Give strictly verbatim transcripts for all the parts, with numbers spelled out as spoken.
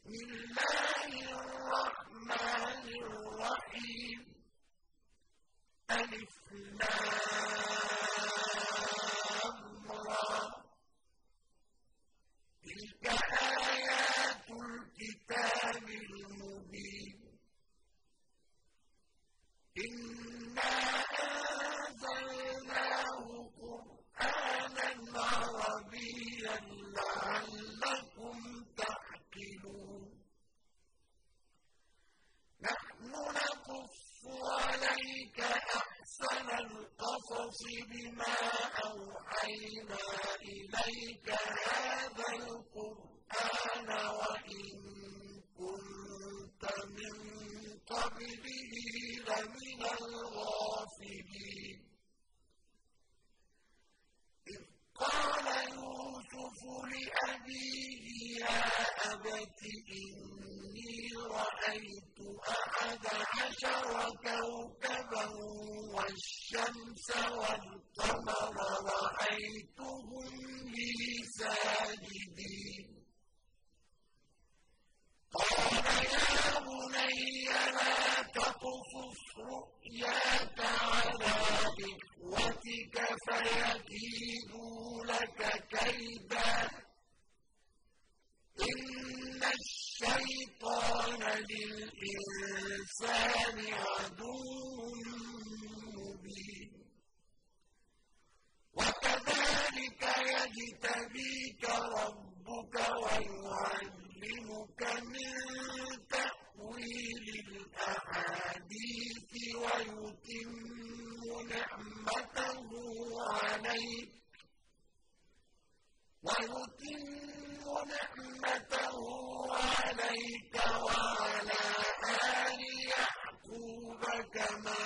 بسم الله الرحمن الرحيم ألف لام را تلك آيات الكتاب المبين إنا أنزلناه قرآنا عربيا لعلكم تعقلون نحن نقص عليك أحسن القصص بما أوحينا إليك هذا القرآن وإن كنت من قبله لمن الغافلين إذ قال يوسف لأبيه يا أبت إني رأيت أحد عشر كوكبا والشمس والقمر رأيتهم لي ساجدين قال يا بني لا تقصص رؤياك على إخوتك فيكيدوا لك كيدا إن الشيطان للإنسان عدو مبين وكذلك يجتبيك ربك ويعلمك من تأويل الأحاديث ويتم نعمته عليك ويتم نعمته عليك وعلى آل يعقوب كما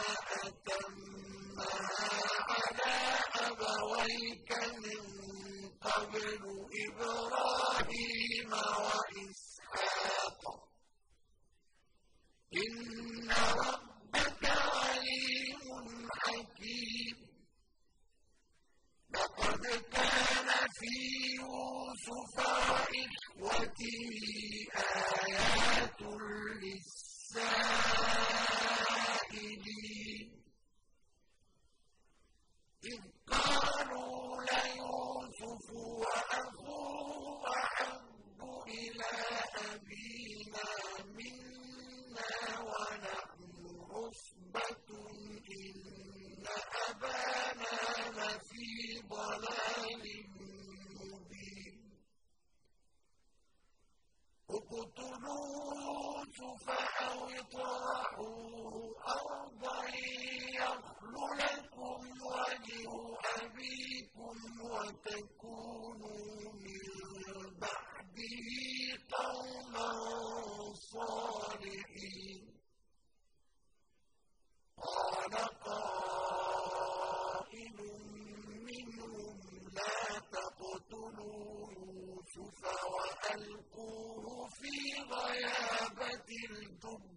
أتمها على أبويك من قبل إبراهيم وإسحاق إن ربك عليم حكيم لقد كان في يوسف وإخوته آيات للسائلين إذ قالوا ليوسف وأخوه أحب إلى أبينا منا ونحن عصبة إن أبانا لفي ضلال مبين اقتلوا يوسف أو اطرحوه أرضا يخل لكم وجه أبيكم وتكونوا من بعده قوما صالحين قال قائل منهم لا تقتلوا يوسف وألقوه في غيابة الجب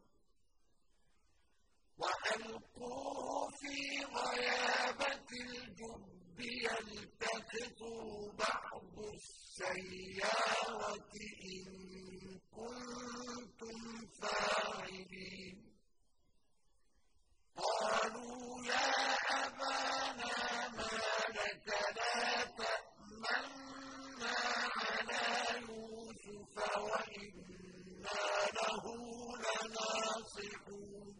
وألقوه في غيابة الجب يلتقطه بعض السيارة إن كنتم فاعلين قالوا يا أبانا ما لك لا تأمنا على يوسف وإنا له لناصحون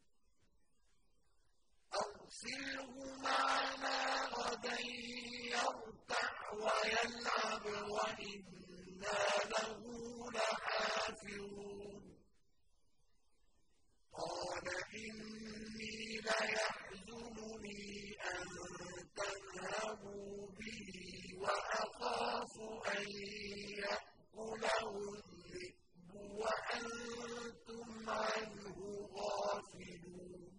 أرسله معنا غدا يرتع ويلعب وإنا له لحافظون قال إني ليحزنني أن تذهبوا به وأخاف أن يأكله الذئب وأنتم عنه غافلون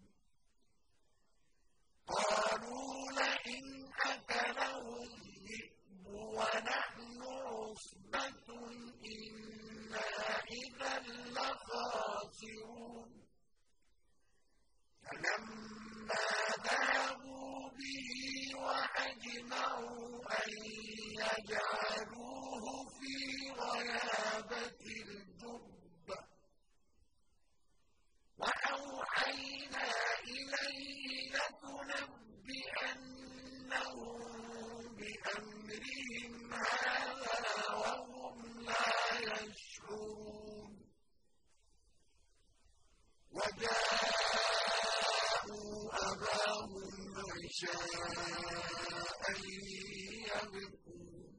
قالوا لئن أكله الذئب ونحن عصبة إنا إذا لخاسرون فلما ذهبوا به وأجمعوا أن يجعلوه أحشاء يبكون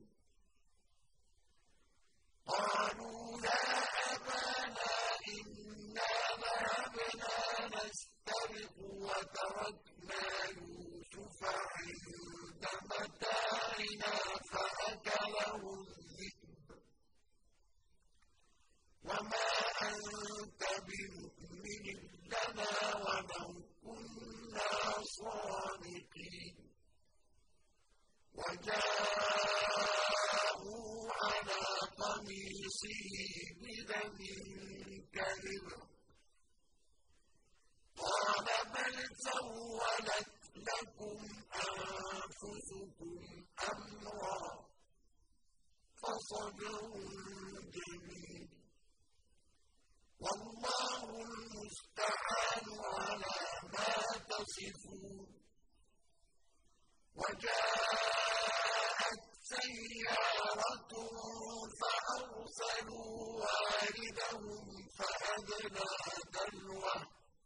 قالوا يا أبانا إنا ذهبنا نستبق وتركنا يوسف عند متاعنا فأكله الذئب وما أنت بمؤمن لنا ولو كنا صادقين وجاءوا على قميصه بدم كذب قال بل سولت لكم أنفسكم أمرا فصبر جميل والله المستعان على ما تصفون وجاءت سيارة فأرسلوا واردهم فأدلى دلوه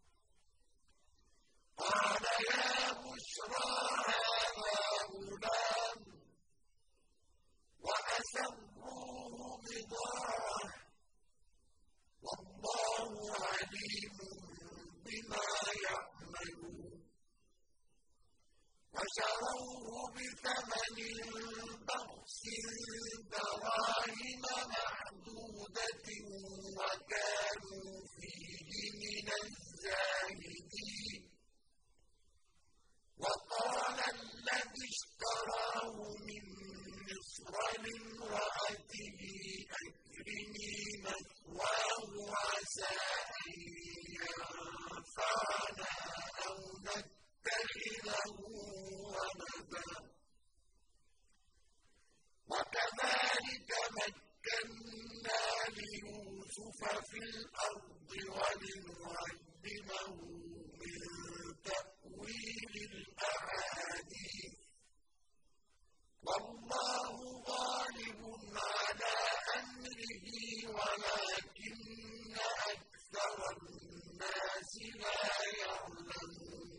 قال يا بشرى هذا غلام وأسروه بضاعة والله عليم بما يعملون وشروه بثمن بخس دراهم معدودة وكانوا فيه من الزاهدين وقال الذي اشتراه من مصر لامرأته أكرمي مثواه عسى أن ينفعنا أو نتخذه ولدا وكذلك مكنا ليوسف في الأرض ولنعلمه من تأويل الأحاديث والله غالب على أمره ولكن أكثر الناس لا يعلمون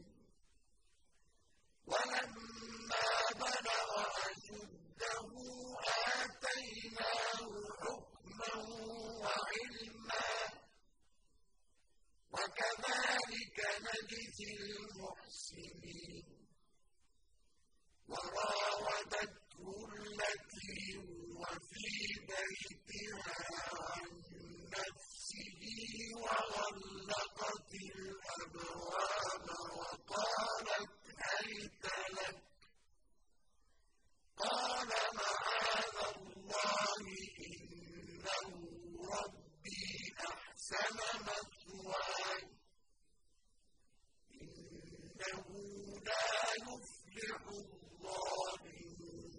ولما بلغ أشده آتيناه حكما وعلما وكذلك نجزي المحسنين وراودته التي هو في بيتها عن نفسه وغلقت الأبواب وقالت هيت لك قال معاذ الله إنه ربي أحسن مثواي إنه لا يفلح الظالمون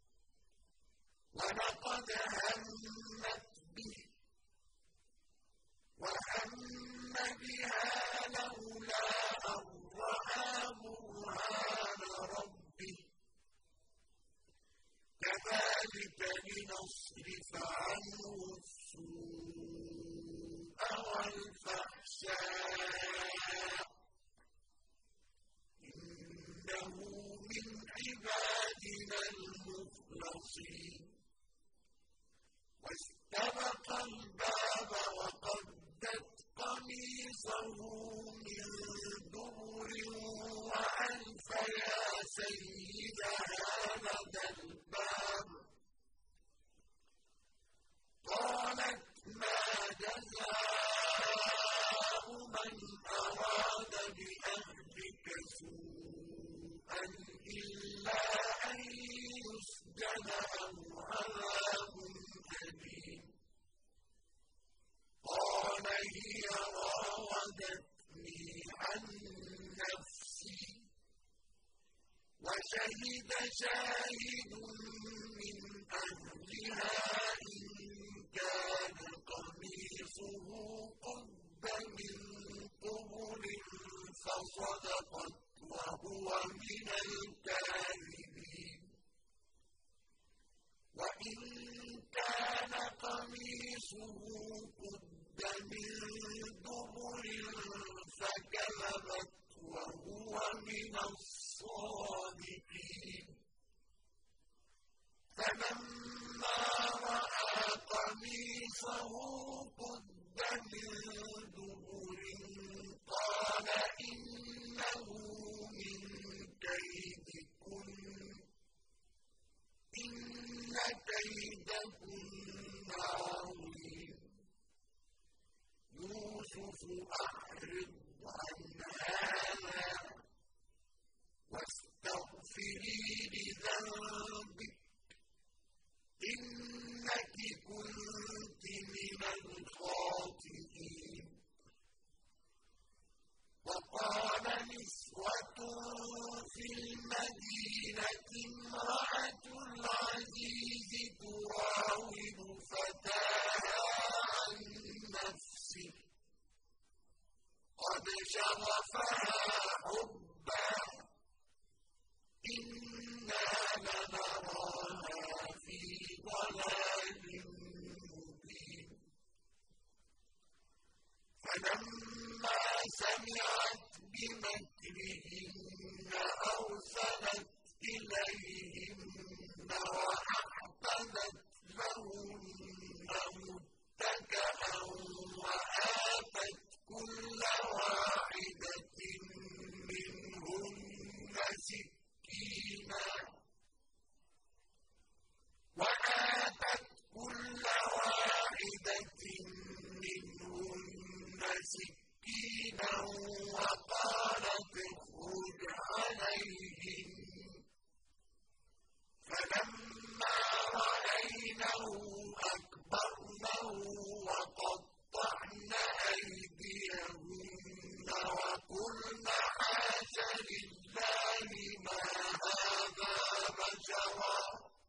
ولقد همت به وهم بها لولا أن رأى برهان ربه كذلك لنصرف عنه السوء والفحشاء إنه من عبادنا المخلصين واستبق الباب وقدت قميصه من دبر وألف يا سيدها لدى الباب قالت ما جزاء من أراد بأهلك سوءا إلا أن يسجن أو عذاب أليم قال هي راودتني عن نفسي وشهد شاهد من أهلها إن كان قميصه قد من قبل فصدقت وهو من الكاذبين وإن كان قميصه قد من دبر فكذبت وهو من الصادقين فَلَمَّا رَأَىٰ قَمِيصَهُ قُدَّ مِن دُبُرٍ قَالَ إِنَّهُ مِن كَيْدِكُنَّ ۖ إِنَّ كَيْدَكُنَّ عَظِيمٌ. يُوسُفُ أَعْرِضْ عَنْ هَٰذَا وَاسْتَغْفِرِي لِذَنبِكِ إِنَّكِ كُنتِ مِنَ الْخَاطِئِينَ. وَقَالَ نِسْوَةٌ فِي الْمَدِينَةِ امْرَأَتُ الْعَزِيزِ تُرَاوِدُ فَتَاهَا عَن نَّفْسِهِ ۖ قَدْ شَغَفَهَا حُبًّا إِنَّا لَنَرَاهَا فِي ضَلَالٍ مُّبِينٍ. فَلَمَّا سَمِعَتْ بِمَكْرِهِنَّ أَرْسَلَتْ إِلَيْهِنَّ وَأَعْتَدَتْ لَهُنَّ مُتَّكَأً وَآتَتْ كُلَّ وَاحِدَةٍ مِّنْهُنَّ سِكِّينًا وَآتَتْ كُلَّ وَاحِدَةٍ مِّنْهُنَّ سِكِّينًا وَقَالَتِ اخْرُجْ عَلَيْهِنَّ ۖ فَلَمَّا رَأَيْنَهُ أَكْبَرْنَهُ وَقَطَّعْنَ أَيْدِيَهُنَّ وَقُلْنَ حَاشَ لِلَّهِ مَا هَٰذَا بَشَرًا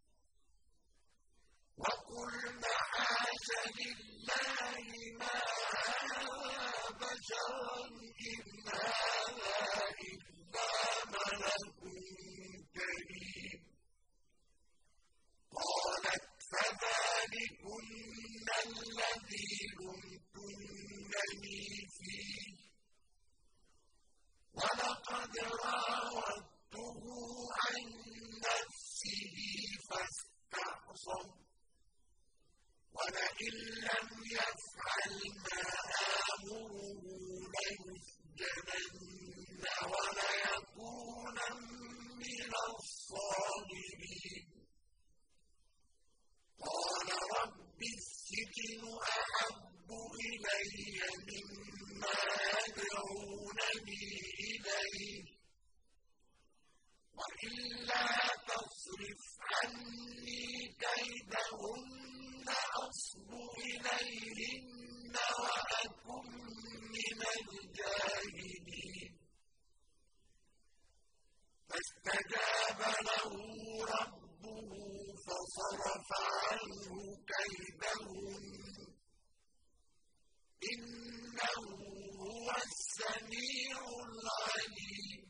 وَقُلْنَ حَاشَ لِلَّهِ مَا هَٰذَا بَشَرًا إِنْ هَٰذَا إِلَّا مَلَكٌ كَرِيمٌ. قَالَتْ فَذَٰلِكُنَّ الَّذِي لُمْتُنَّنِي فِيهِ ۖ وَلَقَدْ رَاوَدتُّهُ عَن نَّفْسِهِ فَاسْتَعْصَمَ ۖ وَلَئِن لَّمْ يَفْعَلْ مَا آمُرُهُ لَيُسْجَنَنَّ وَلَيَكُونًا مِّنَ الصَّاغِرِينَ. قَالَ رَبِّ السِّجْنُ أَحَبُّ إِلَيَّ مِمَّا يَدْعُونَنِي إِلَيْهِ ۖ وَإِلَّا تَصْرِفْ عَنِّي كَيْدَهُنَّ أَصْبُ إِلَيْهِنَّ وَأَكُن مِّنَ الْجَاهِلِينَ. فَاسْتَجَابَ لَهُ رَبُّهُ فَصَرَفَ عَنْهُ كَيْدَهُنَّ ۚ إِنَّهُ هُوَ السَّمِيعُ الْعَلِيمُ.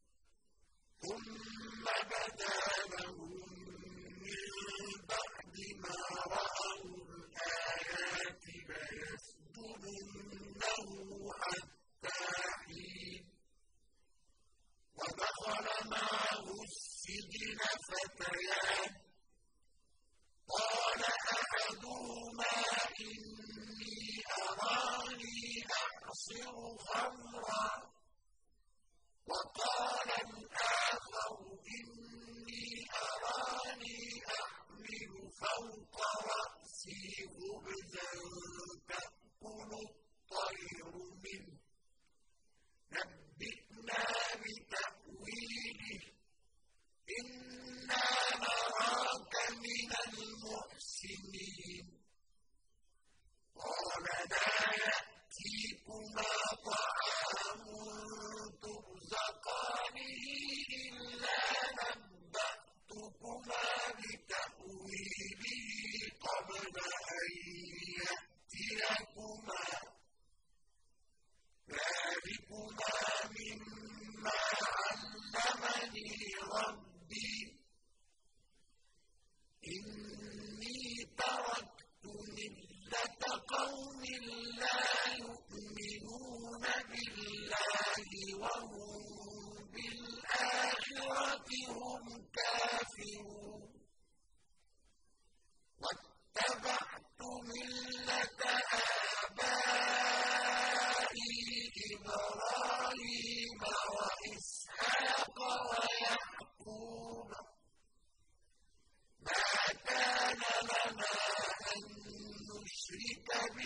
ثُمَّ بَدَا لَهُم مِّن بَعْدِ مَا رَأَوُا الْآيَاتِ لَيَسْجُنُنَّهُ حَتَّىٰ حِينٍ. وَدَخَلَ مَعَهُ السِّجْنَ فَتَيَانِ ۖ قَالَ أَحَدُهُمَا إِنِّي أَرَانِي أَعْصِرُ خَمْرًا ۖ وَقَالَ الْآخَرُ إِنِّي أَرَانِي أَحْمِلُ فَوْقَ رَأْسِي خُبْزًا تَأْكُلُ الطَّيْرُ مِنْهُ ۖ نَبِّئْنَا بِتَأْوِيلِهِ ۖ إِنَّا نَرَاكَ مِنَ الْمُحْسِنِينَ. قَالَ لَا يَأْتِيكُمَا طَعَامٌ تُرْزَقَانِهِ إِلَّا نَبَّأْتُكُمَا بِتَأْوِيلِهِ قَبْلَ أَن يَأْتِيَكُمَا ۚ ذَٰلِكُمَا مِمَّا عَلَّمَنِي رَبِّي ۚ إِنِّي تَرَكْتُ مِلَّةَ قَوْمٍ لَّا يُؤْمِنُونَ بِاللَّهِ وَهُم بِالْآخِرَةِ هُمْ كَافِرُونَ.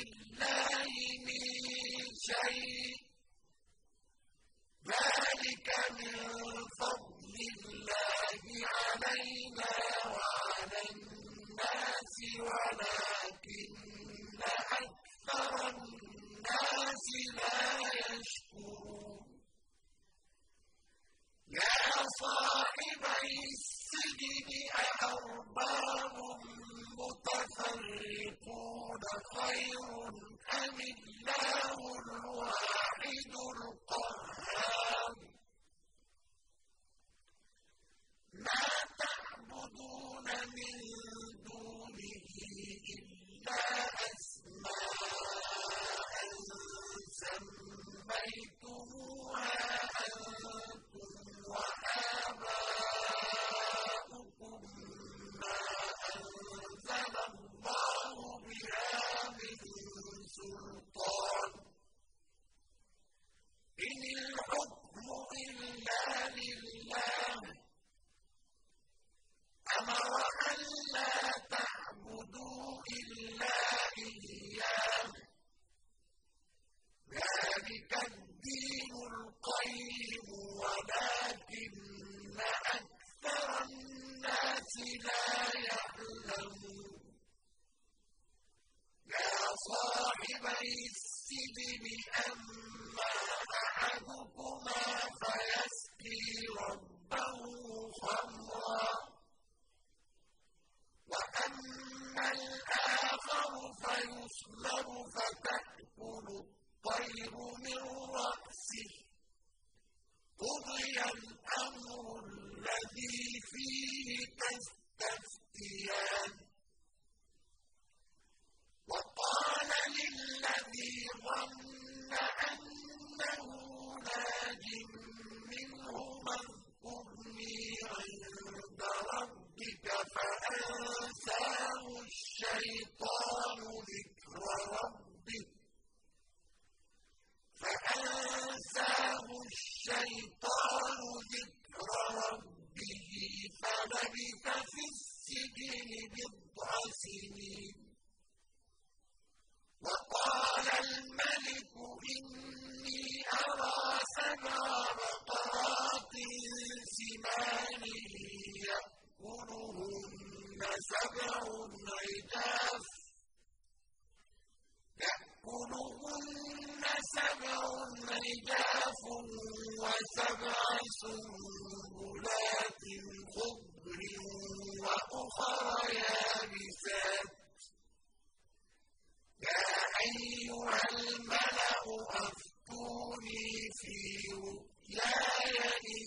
لله من شيء ذلك من فضل الله علينا وعلى الناس ولكن أكثر الناس لا يشكرون يا صاحبي السجن أأرباب متفرقون خير أم الله الواحد القهار ما تعبدون من دونه إلا أسماء سميتموها أنتم وآباؤكم ما أنزل الله بها من سلطان إن الحكم إلا لله أمر أن لا تعبدوا إلا إياه ذلك الدين القيم ولكن أكثر الناس لا يعلمون يا صاحبي السجن أما أحدكما فيسقي ربه خمرا وأما الآخر فيصلب فتأكل الطير من رأسه قضي الأمر الذي فيه تستفتيان وقال للذي ظن أنه ناج منهما اذكرني عند ربك فأنساه الشيطان ذكر ربه فأنساه الشيطان ذكر ربه فلبث في السجن بضع سنين وقال الملك إني أرى سبع بقرات سمان يأكلهن سبع عجاف يأكلهن سبع عجاف وسبع سنبلات خضر وأخر يابسات يا أيها الملأ أفتوني في رؤياي إن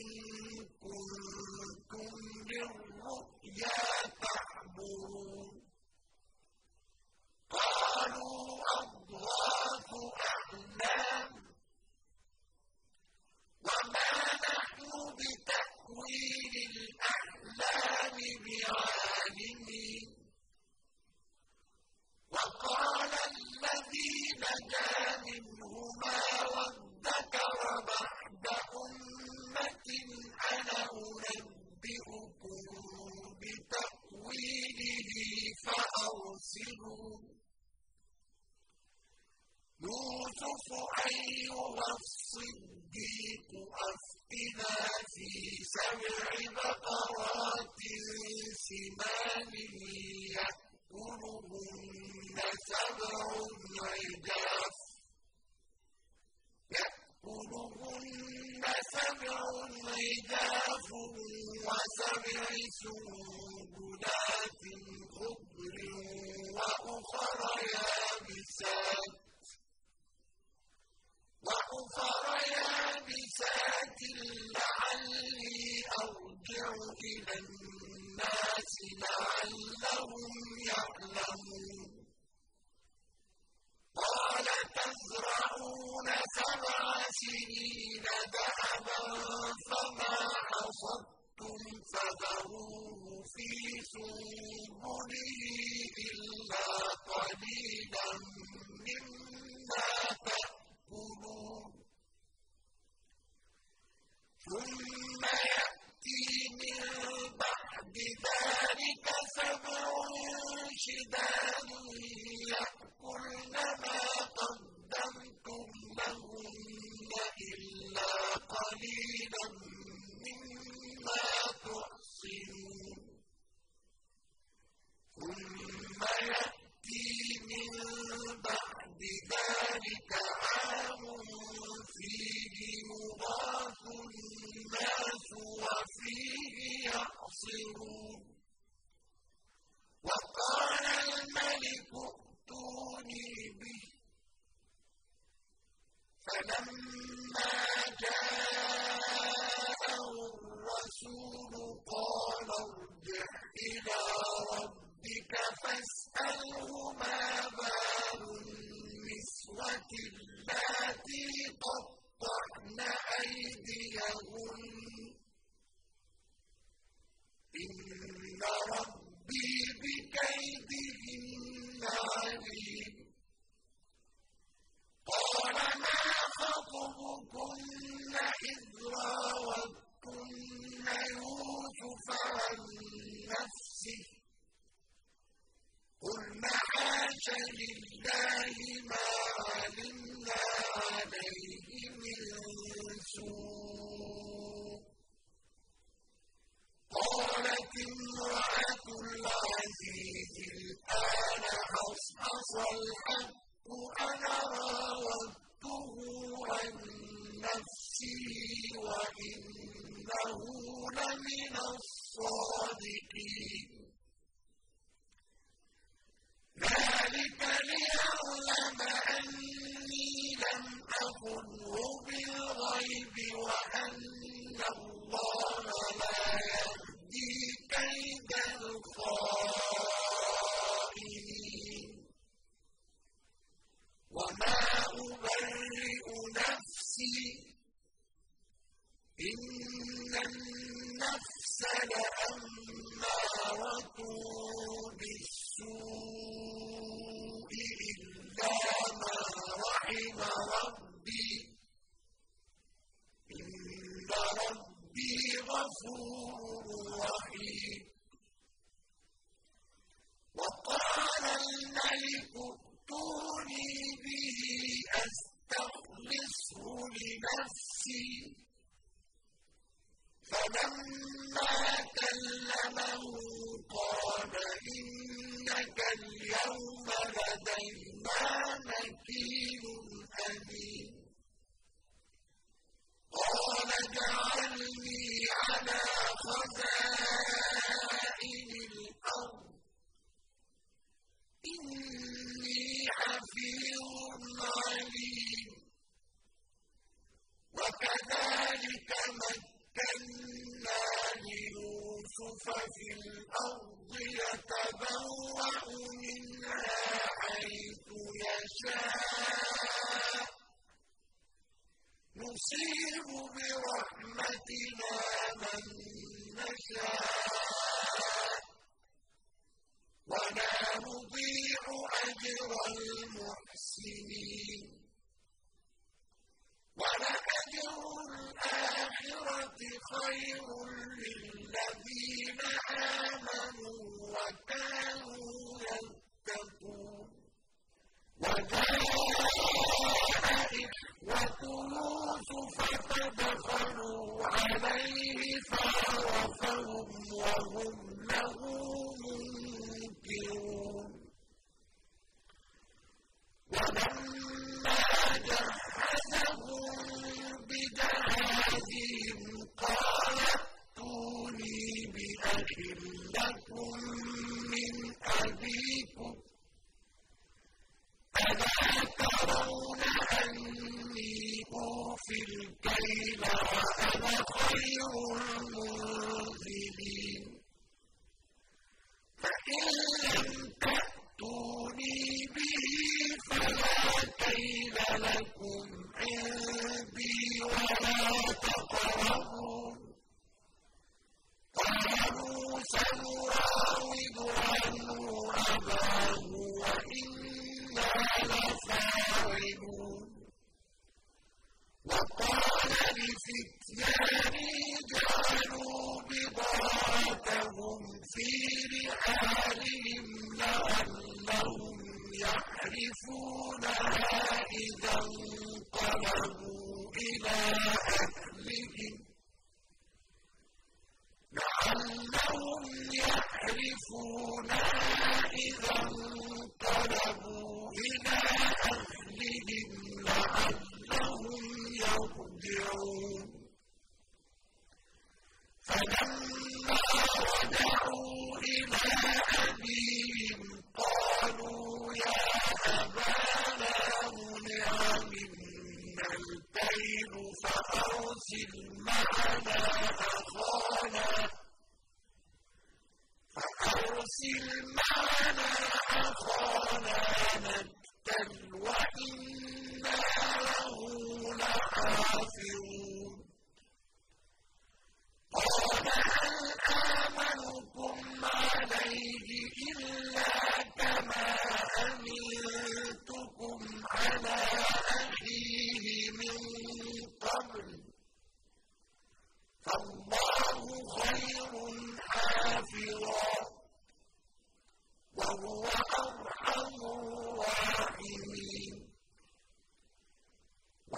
كنتم للرؤيا تعبرون قالوا أضغاث أحلام وما نحن بتأويل الأحلام بعالمين وقال الذي نجا منهما وادكر بعد أمة أنا أنبئكم بتأويله فأرسلون يوسف أيها الصديق أفتنا في سبع بقرات سمان يأكلهن سبع عجاف يأكلهن سبع عجاف وسبع سنبلات خضر وأخر يابسات وأخر يابسات لعلي أرجع إلى الناس لعلهم يعلمون قال تزرعون سبع سنين دأبا فما حصدتم فذروه في سنبله إلا قليلا مما تأكلون ثم يأتي من بعد ذلك سبع شداد يأكلن ما اللاتي قطعن أيديهن إن ربي بكيدهن عليم قال ما خطبكن إذ راوتن يوسف عن نفسه قلن حاش لله ما علمنا عليه من سوء قالت امرأة العزيز الآن حصحص الحق أنا راودته عن نفسي وإنه لمن الصادقين ذلك ليعلم أني لم أخنه بالغيب وأن الله لا يهدي كيد الخائنين وما أبرئ نفسي إن النفس لأمارة بالسوء إلا ما رحم ربي إن ربي غفور رحيم وقال الملك ائتوني به أستخلصه لنفسي فلما كلمه قال إنك اليوم لدينا مكين أمين قال اجعلني على خزائن الأرض إني حفيظ عليم وكذلك مكنا ليوسف في الأرض يتبوأ منها حيث يشاء نصيب برحمتنا من نشاء ولا نضيع أجر المحسنين ولأجر الآخرة خير للذين آمنوا وكانوا يتقون وجاء إخوة يوسف فدخلوا عليه فعرفهم وهم له منكرون ولما جهزهم بجهازهم قال ائتوني بأخ لكم من أبيكم ألا ترون أني أوفي الكيل وأنا خير المنزلين فإن لم تأتوني به فلا كيل لكم عندي ولا تقربون قالوا سنراود عنه أباه وإنا لفاعلون وقال لفتيانه جعلوا بضاعتهم في رحالهم لعلهم يعرفونها إذا انقلبوا إلى أهلهم لعلهم يعرفونها إذا انقلبوا إلى أهلهم لعلهم يرجعون فلما رجعوا إلى أبيهم قالوا يا أبانا منع منا الكيل فأرسل معنا أخانا فأرسل معنا أخانا نكتل وإنا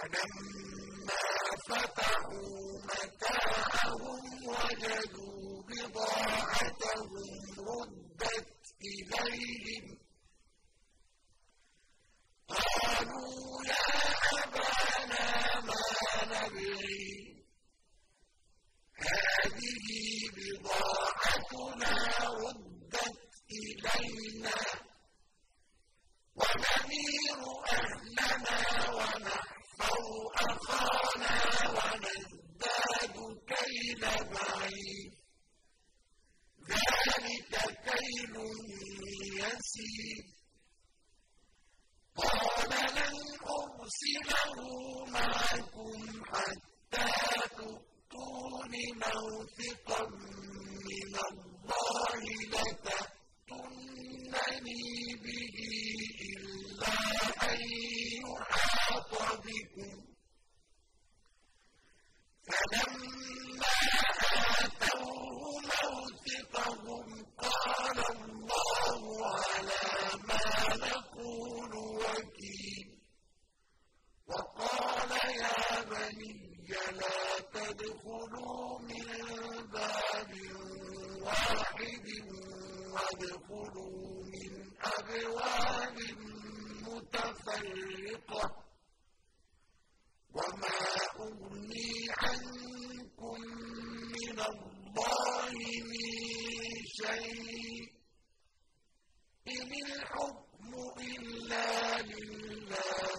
فلما فتحوا متاعهم وجدوا بضاعتهم ردت إليهم قالوا يا أبانا ما نبغي هذه بضاعتنا ردت إلينا ونمير أهلنا ونحفظ أخانا ونزداد كيل بعير ذلك كيل يسير قال لن أرسله معكم حتى تؤتون موثقا من الله لتأتونني به إلا أن يحاط بكم فلما آتوه موثقهم قال الله على ما نقول وكيل وقال يا بني لا تدخلوا من باب واحد وادخلوا من أبواب متفرقة وما أغني عنكم من الله من شيء إن الحكم إلا لله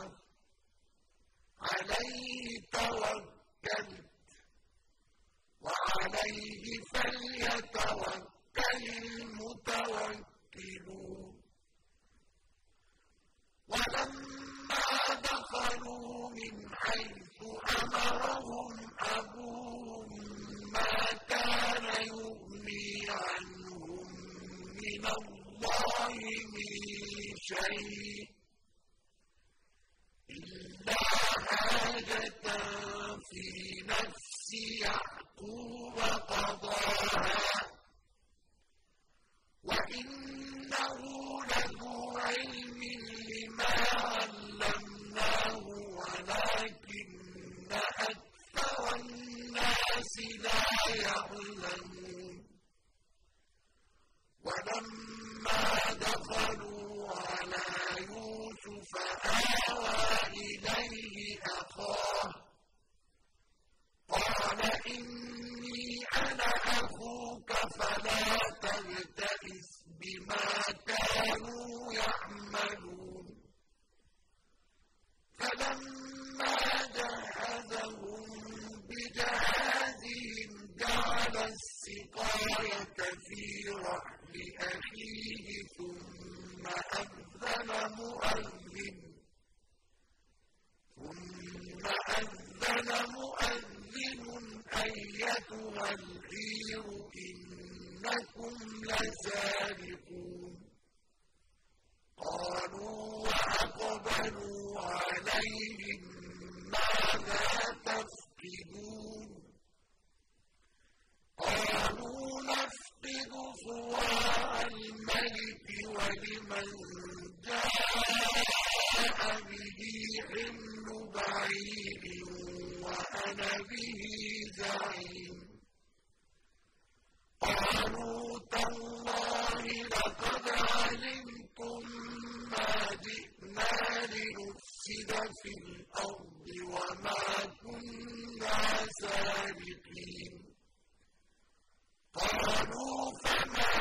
عليه توكلت وعليه فليتوكل المتوكلون ولما دخلوا من حيث أمرهم أبوهم ما كان يغني عنهم من الله من شيء إلا حاجة في نفس يعقوب قضاها وإنه لذو علم لما علمناه ولكن أكثر الناس لا يعلمون ولما دخلوا على يوسف آوى إليه أخاه قال إني أنا أخوك فلا تبتئس بما كانوا يعملون فلما جهزهم بجهازهم جعل السقاية في رحل أخيه ثم أذن مؤذن ثم أذن مؤذن أيتها العير إنكم لسارقون قالوا وأقبلوا عليهم ماذا تفقدون قالوا نفقد صواع الملك ولمن جاء به حمل بعير وأنا به زعيم قالوا تالله لقد علمتم ما جئنا لنفسد في الأرض وما كنا سارقين قالوا فما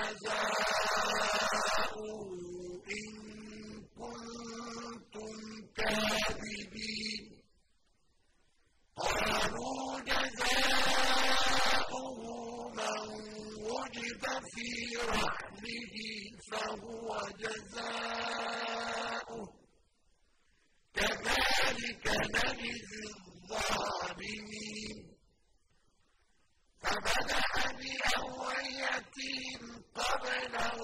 جزاؤه إن كنتم كاذبين قالوا جزاؤه من وجد في رحله فهو جزاؤه كذلك نجزي الظالمين فبدأ بأوعيتهم قبل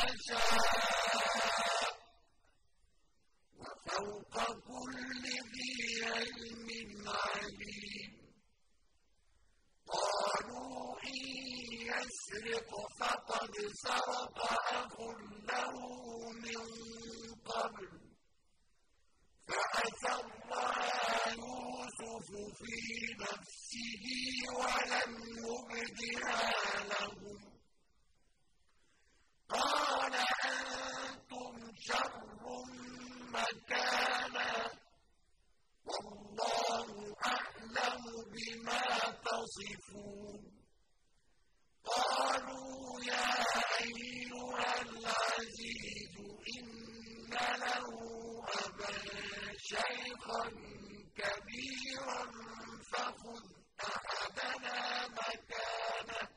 يشاء وفوق كل ذي علم عليم قالوا إن يسرق فقد سرق أخ له من قبل فأسرها يوسف في نفسه ولم يبدها لهم قال أنتم شر مكانا والله أعلم بما تصفون قالوا يا أيها العزيز إن له أبا شيخا كبيرا فخذ أحدنا مكانه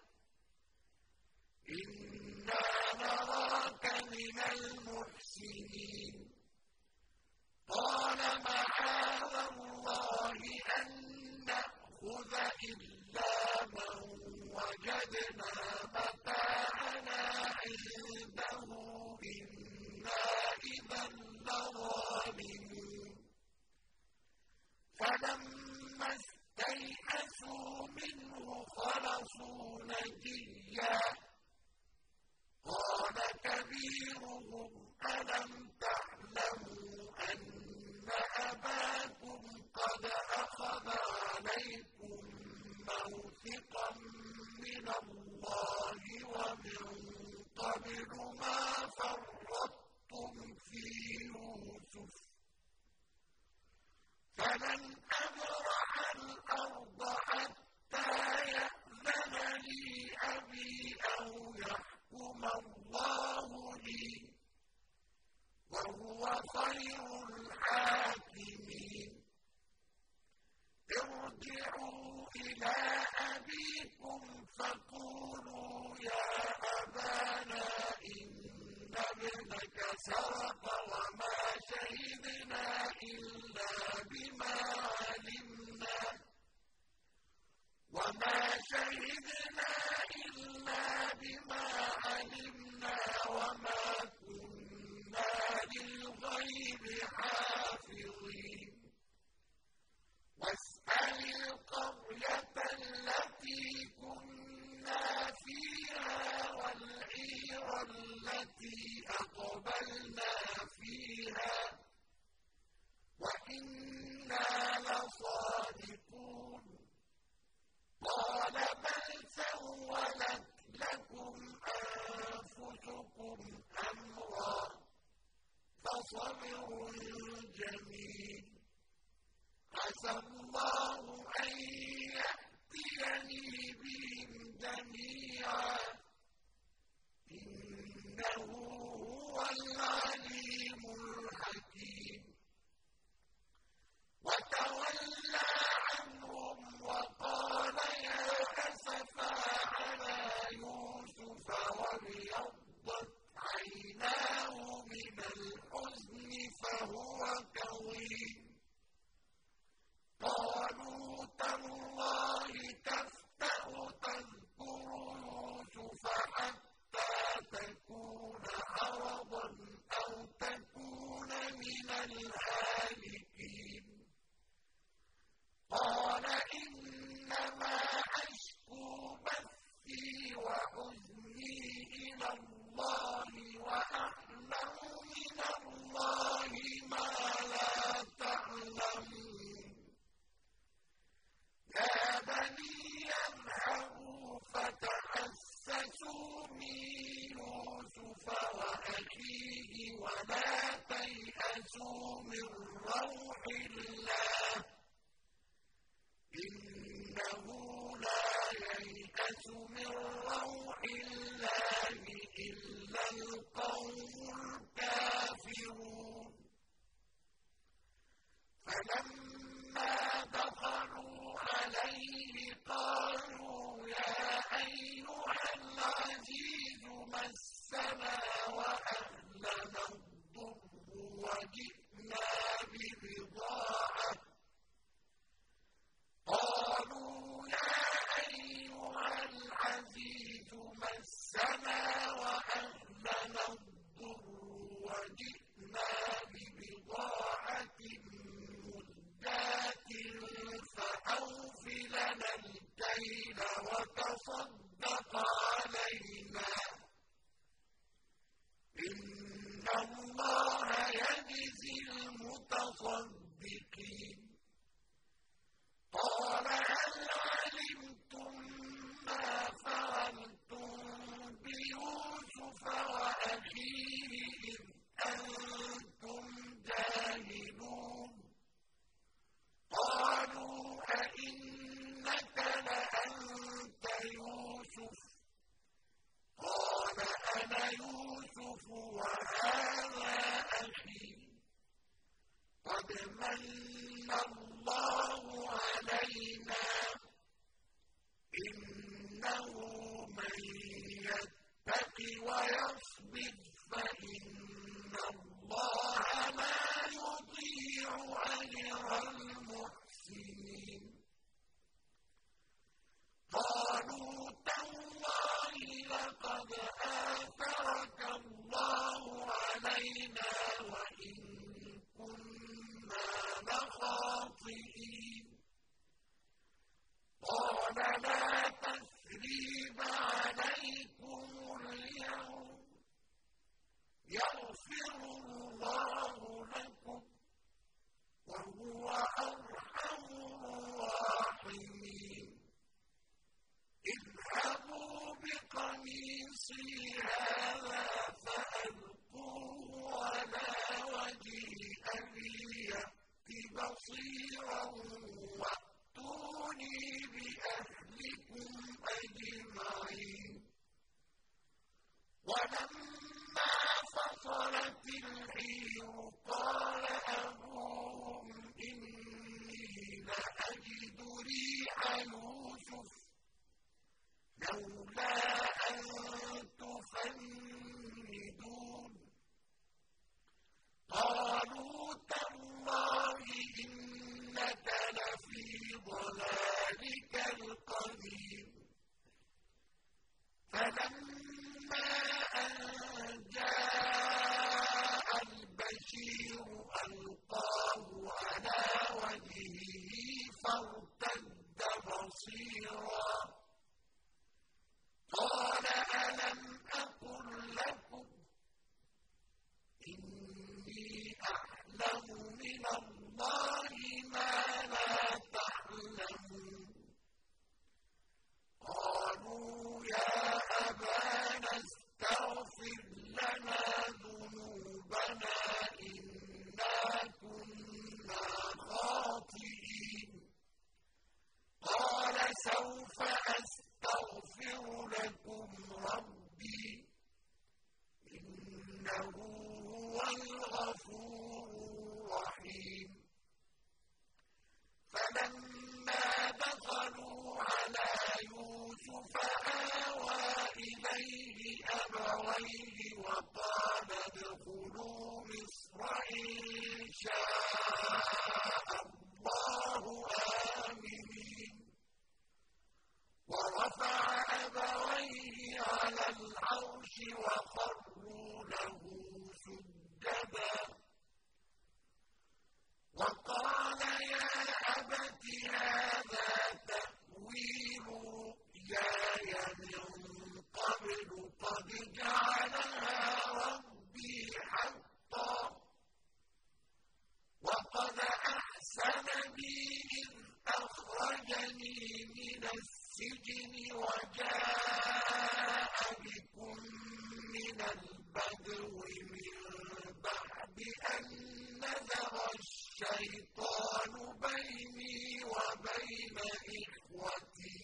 إنا نراك من المحسنين قال معاذ الله أن نأخذ إلا من وجدنا متاعنا عنده إنا إذا لظالمون فلما استيئسوا منه خلصوا نجيا قال كبيرهم ألم تعلموا أن أباكم قد أخذ عليكم موثقا من الله ومن قبل ما فرطتم في يوسف فلن أبرح الأرض حتى يأذن لي أبي أو يحكم الله لي وهو خير الحاكمين ارجعوا إلى أبيكم فقولوا يا أبانا إن ابنك سرق وما شهدنا إلا بما علمنا وما شهدنا إلا بما علمنا وما كنا للغيب حافظين واسأل القرية التي كنا فيها والعير التي أقبلنا فيها وإنا لصادقون قال بل سولت لكم أنفسكم أمرا فصبر جميل عسى الله أن يأتيني بهم جميعا إنه هو العليم الحكيم وتولى عنهم وقال يا أسفا على يوسف وابيضت عيناه من الحزن فهو كظيم قالوا تالله تفتأ تذكر يوسف حتى تكون حرضا أو تكون من الهالكين قال إنما أشكو بثي وحزني إلى الله وأعلم من الله ما لا تعلمون يا بني اذهبوا فتحسسوا من يوسف وأخيه ولا يوسف وهذا أخي قد من الله علينا إنه من يتق ويصبر فإن الله لا يضيع أجر المحسنين قالوا تالله لقد آثرك الله علينا وإن كنا لخاطئين قال لا تثريب عليكم اليوم يغفر الله لكم وهو أرحم الراحمين اذهبوا بقميصي هذا فألقوه على وجه أبي يأت بصيرا وأتوني بأهلكم أجمعين ولما فصلت العير قال أبوهم إني لأجد ريح يوسف لولا أن تفندون قالوا تالله إنك لفي ضلالك القديم فلما أن جاء البشير ألقاه على وجهه فارتد بصيرا قال ألم أقل لكم إني أعلم من الله ما لا تعلمون قالوا يا أبانا استغفر لنا ذنوبنا إنا كنا خاطئين قال سوف أستغفر لكم ربي إنه هو الغفور الرحيم فلما دخلوا على يوسف آوى إليه أبويه وقال ادخلوا مصر إن شاء الله آمنين ورفع أبويه على العرش وخروا له سجدا وقال يا أبت هذا تأويل رؤياي من قبل قد جعلها ربي حقا وقد أحسن بي إذ أخرجني من السجن وجاء بكم من البدو من بعد أن نزغ الشيطان بيني وبين إخوتي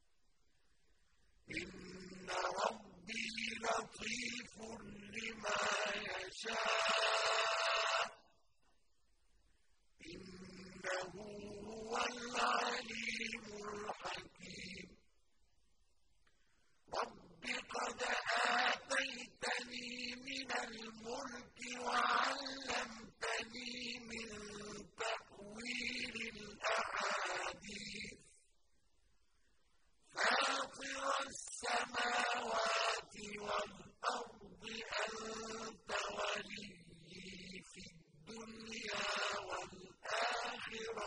إن ربي لطيف لما يشاء إنه هو العليم الحكيم رب قد آتيتني من الملك وعلمتني من تأويل الأحاديث فاطر السماوات والأرض أنت ولي في الدنيا والآخرة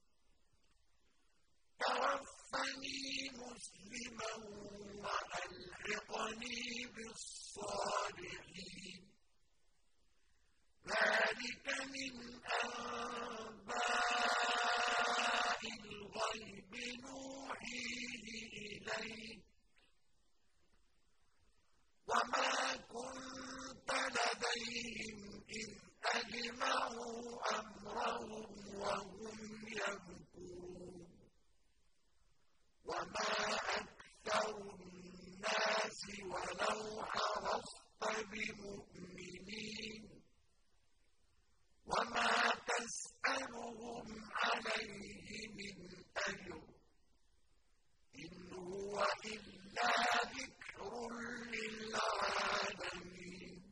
توفني مسلما وألحقني بالصالحين ذلك من أنباء الغيب نوحيه إليك وما كنت لديهم إذ أجمعوا أمرهم وهم يمكرون وما أكثر الناس ولو حرصت كنت بمؤمنين وما تسألهم عليه من أجر إن هو إلا ذكر للعالمين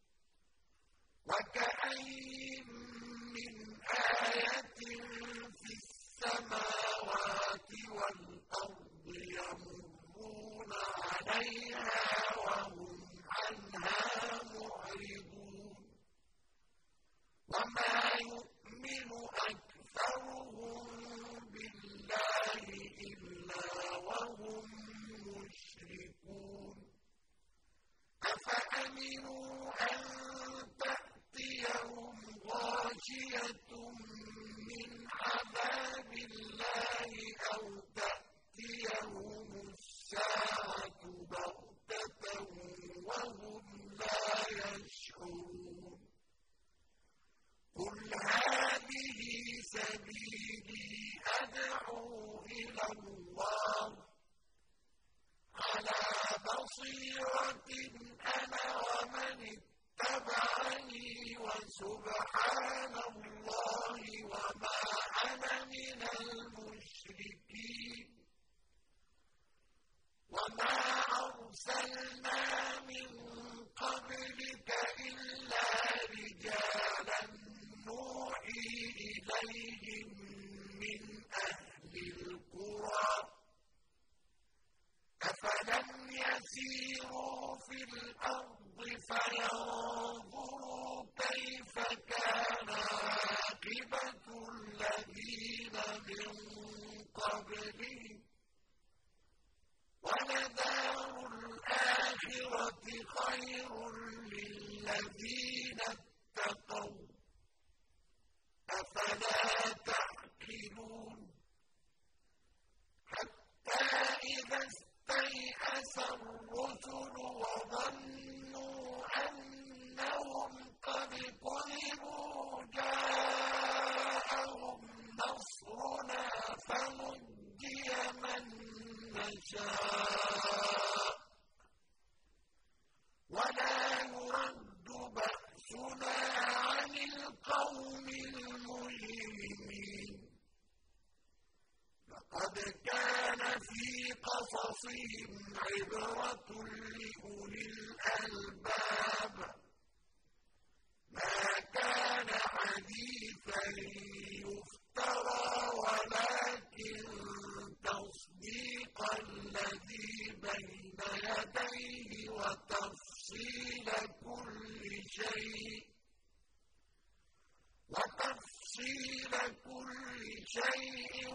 وكأين من آية في السماوات والأرض يمرون عليها وهم عنها معرضون وما يؤمن أكثرهم بالله إلا وهم مشركون أفأمنوا أن تأتيهم غاشية من عذاب الله أو تأتيهم الساعة بغتة وهم لا يشعرون قل هذه سبيلي أدعو إلى الله على بصيرة أنا ومن اتبعني وسبحان الله وما أنا من المشركين وما أرسلنا من قبلك إلا رجالا نوحي إليهم من أهل القرى أفلم يسيروا في الأرض فينظروا كيف كان عاقبة الذين من قبلهم ولدار الآخرة خير للذين اتقوا أفلا تعقلون حتى إذا استيأس الرسل وظنوا أنهم قد كذبوا جاءهم نصرنا فنجي من نشاء ولا يرد بأسنا عن القوم المجرمين لقد كان في قصصهم عبرة لأولي الألباب ما كان حديثا يفترى ولكن تصديق الذي بين يديه وتفصيل كل شيء وتفصيل كل شيء